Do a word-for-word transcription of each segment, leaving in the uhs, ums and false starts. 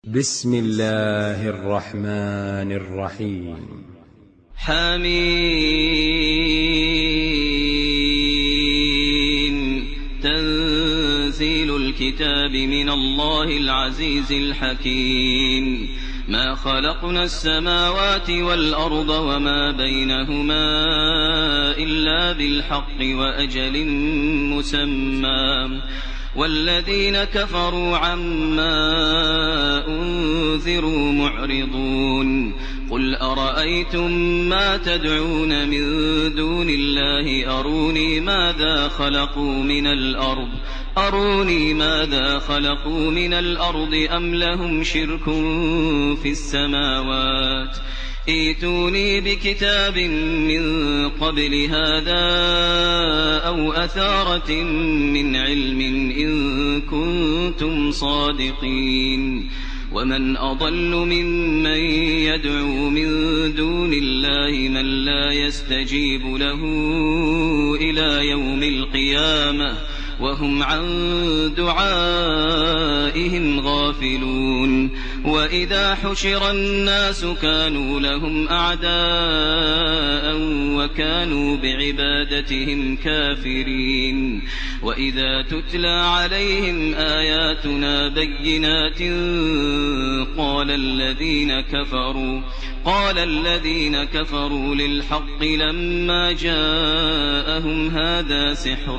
بسم الله الرحمن الرحيم. حميم. تنزيل الكتاب من الله العزيز الحكيم. ما خلقنا السماوات والأرض وما بينهما إلا بالحق وأجل مسمى، والذين كفروا عما أنذروا معرضون. قل أرأيتم ما تدعون من دون الله أروني ماذا خلقوا من الأرض أروني ماذا خلقوا من الأرض أم لهم شرك في السماوات ائتوني بكتاب من قبل هذا أو أثارة من علم إن كنتم صادقين. ومن أضل ممن يدعو من دون الله من لا يستجيب له إلى يوم القيامة وهم عن دعائهم غافلون. وإذا حشر الناس كانوا لهم أعداء وكانوا بعبادتهم كافرين. وإذا تتلى عليهم آياتنا بينات قال الذين كفروا قال الذين كفروا للحق لما جاءهم هذا سحر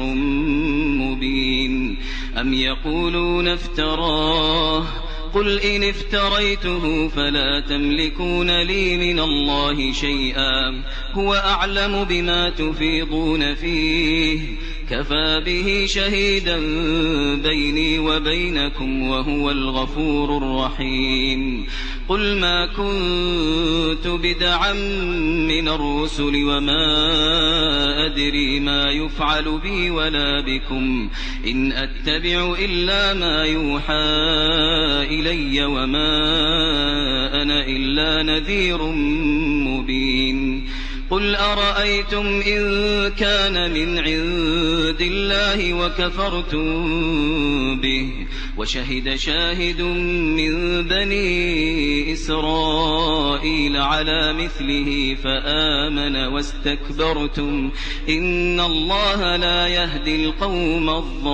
مبين. أم يقولون افتراه قل إن افتريته فلا تملكون لي من الله شيئا هو أعلم بما تفيضون فيه كفى به شهيدا بيني وبينكم وهو الغفور الرحيم. قل ما كنت بدعا من الرسل وما أدري ما يفعل بي ولا بكم إن أتبع إلا ما يوحى إلي وما أنا إلا نذير مبين. قل أرأيتم إن كان من عند الله وكفرتم به وشهد شاهد من بني إسرائيل على مثله فآمن واستكبرتم إن الله لا يهدي القوم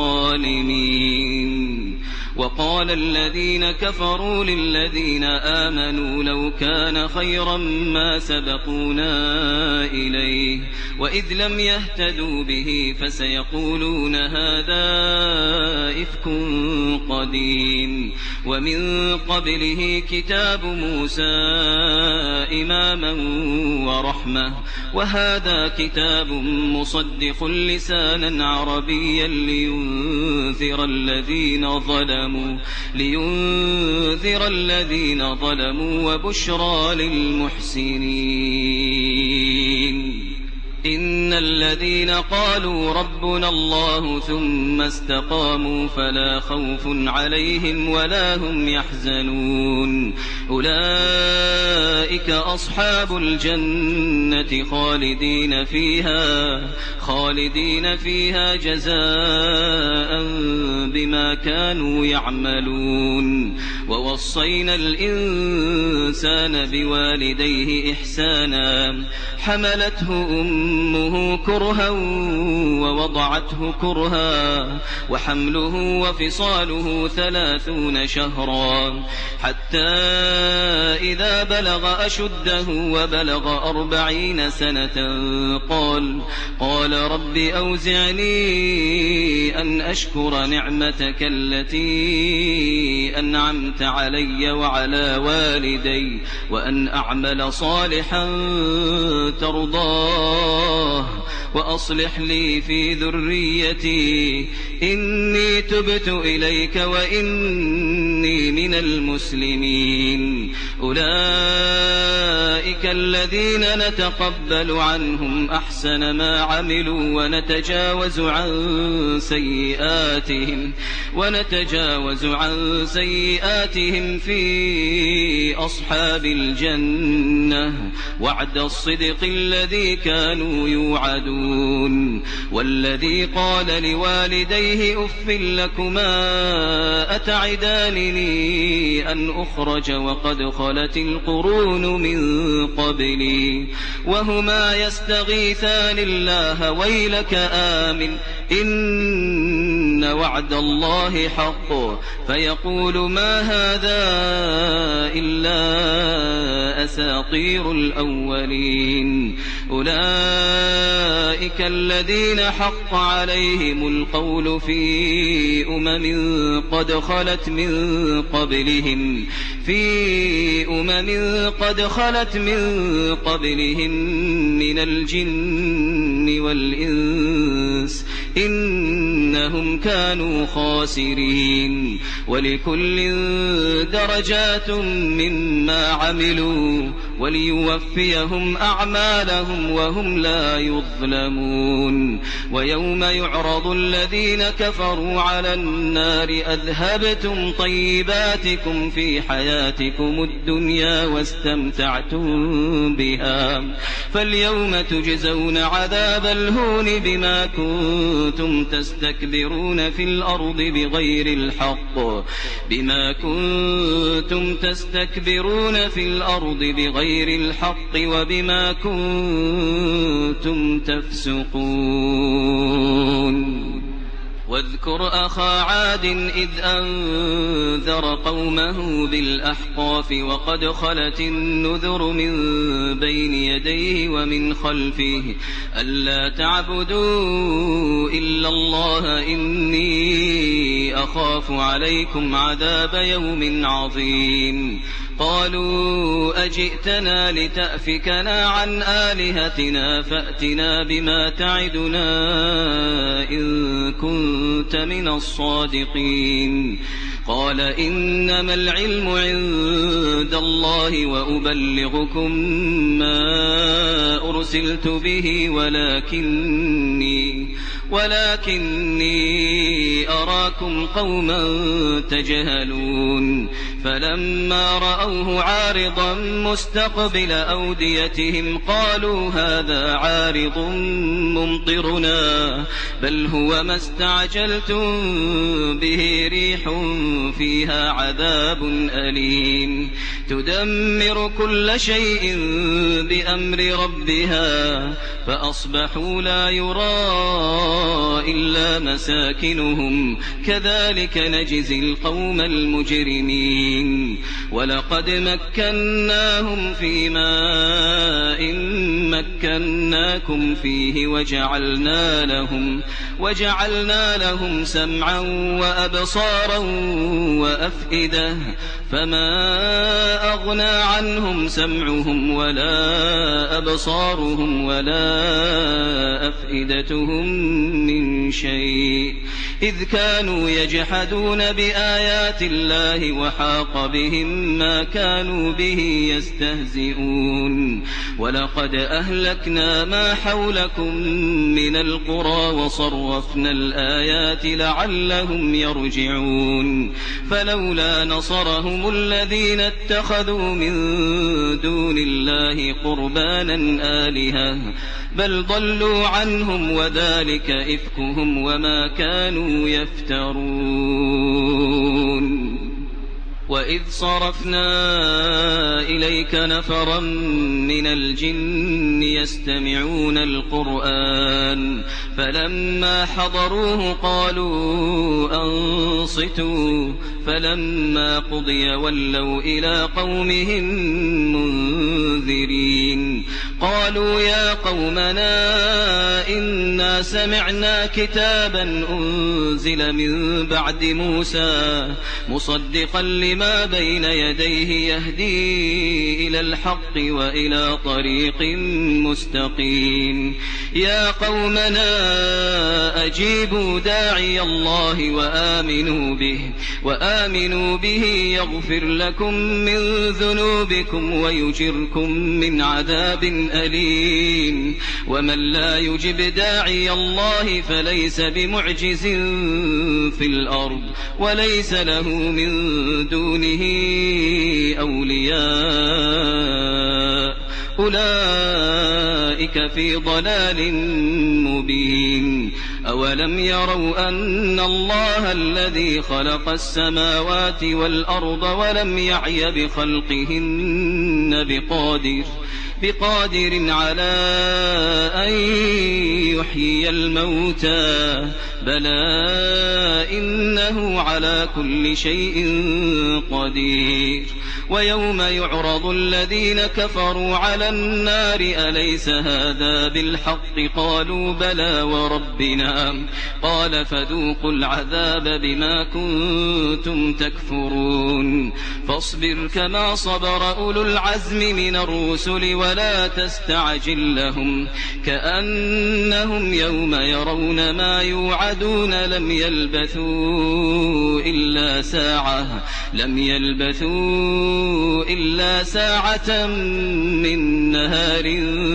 الظالمين. وقال الذين كفروا للذين آمنوا لو كان خيرا ما سبقونا إليه وإذ لم يهتدوا به فسيقولون هذا إفك قديم. ومن قبله كتاب موسى إماما ورحمة وهذا كتاب مصدق لسانا عربيا لينذر الذين ظلموا لينذر الذين ظلموا وبشرى للمحسنين. إن الذين قالوا ربنا الله ثم استقاموا فلا خوف عليهم ولا هم يحزنون أولئك أصحاب الجنة خالدين فيها خالدين فيها جزاء بما كانوا يعملون. ووصينا الإنسان بوالديه إحسانا حملته أمه كرها ووضعته كرها وحمله وفصاله ثلاثون شهرا حتى إذا بلغ أشده وبلغ أربعين سنة قال قال رب أوزعني أن أشكر نعمتك التي أنعمت علي وعلى والدي وأن أعمل صالحا ترضاه وأصلح لي في ذريتي إني تبت إليك وإني من المسلمين. أولئك أولئك الذين نتقبل عنهم أحسن ما عملوا ونتجاوز عن سيئاتهم ونتجاوز عن سيئاتهم في أصحاب الجنة وعد الصدق الذي كانوا يوعدون. والذي قال لوالديه أف لكما أتعدانني أن أخرج وقد خلت القرون من قبلي وهما يستغيثان الله ويلك آمن إن وعد الله حق فيقول ما هذا إلا أساطير الأولين. أولئك الذين حق عليهم القول في أمم قد خلت من قبلهم في أمم قد خلت من قبلهم من الجن والإنس إنهم كانوا خاسرين. ولكل درجات مما عملوا وليوفيهم أعمالهم وهم لا يظلمون. ويوم يعرض الذين كفروا على النار أذهبتم طيباتكم في حياتكم الدنيا واستمتعتم بها فاليوم تجزون عذاب الهون بما كنتم تستكبرون في الأرض بغير الحق بما كنتم تستكبرون في الأرض بغير الحق وبما كنتم تفسقون. واذكر أخا عاد إذ أنذر قومه بالأحقاف وقد خلت النذر من بين يديه ومن خلفه ألا تعبدوا إلا الله إني أخاف عليكم عذاب يوم عظيم. قالوا أجئتنا لتأفكنا عن آلهتنا فأتنا بما تعدنا إن كنت من الصادقين. قال إنما العلم عند الله وأبلغكم ما أرسلت به ولكني ولكني أراكم قوما تجهلون. فلما رأوه عارضا مستقبل أوديتهم قالوا هذا عارض ممطرنا بل هو ما استعجلتم به ريح فيها عذاب أليم تدمر كل شيء بأمر ربها فأصبحوا لا يرى إلا مساكنهم كذلك نجزي القوم المجرمين. ولقد مكناهم في ماء مكناكم فيه وجعلنا لهم وجعلنا لهم سمعا وأبصارا وأفئدة فما أغنى عنهم سمعهم ولا أبصارهم ولا أفئدتهم من شيء إذ كانوا يجحدون بآيات الله وحاق بهم ما كانوا به يستهزئون. ولقد أهلكنا ما حولكم من القرى وصرفنا الآيات لعلهم يرجعون. فلولا نصرهم الذين اتخذوا من دون الله قربانا آلهة بل ضلوا عنهم وذلك إفكهم وما كانوا يفترون. وإذ صرفنا إليك نفرا من الجن يستمعون القرآن فلما حضروه قالوا أنصتوا فلما قضي ولوا إلى قومهم منذرين. قالوا يا قومنا إنا سمعنا كتابا أنزل من بعد موسى مصدقا لما بين يديه يهدي إلى الحق وإلى طريق مستقيم يا قومنا أجيبوا داعي الله وآمنوا به وآمنوا به يغفر لكم من ذنوبكم ويجركم من عذاب أليم ومن لا يجب داعي الله فليس بمعجز في الأرض وليس له من دونه أولياء أولئك في ضلال مبين أولم يروا أن الله الذي خلق السماوات والأرض ولم يعي بخلقهن بقادر بقادر على أن يحيي الموتى بلى إنه على كل شيء قدير ويوم يعرض الذين كفروا على النار أليس هذا بالحق قالوا بلى وربنا قال فذوقوا العذاب بما كنتم تكفرون فاصبر كما صبر أولو العزم من الرسل ولا تستعجل لهم كأنهم يوم يرون ما يوعدون لم يلبثوا إلا ساعة لم يلبثوا إلا ساعة من نهار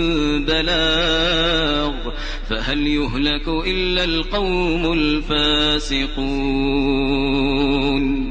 بلاغ فهل يهلك إلا القوم الفاسقون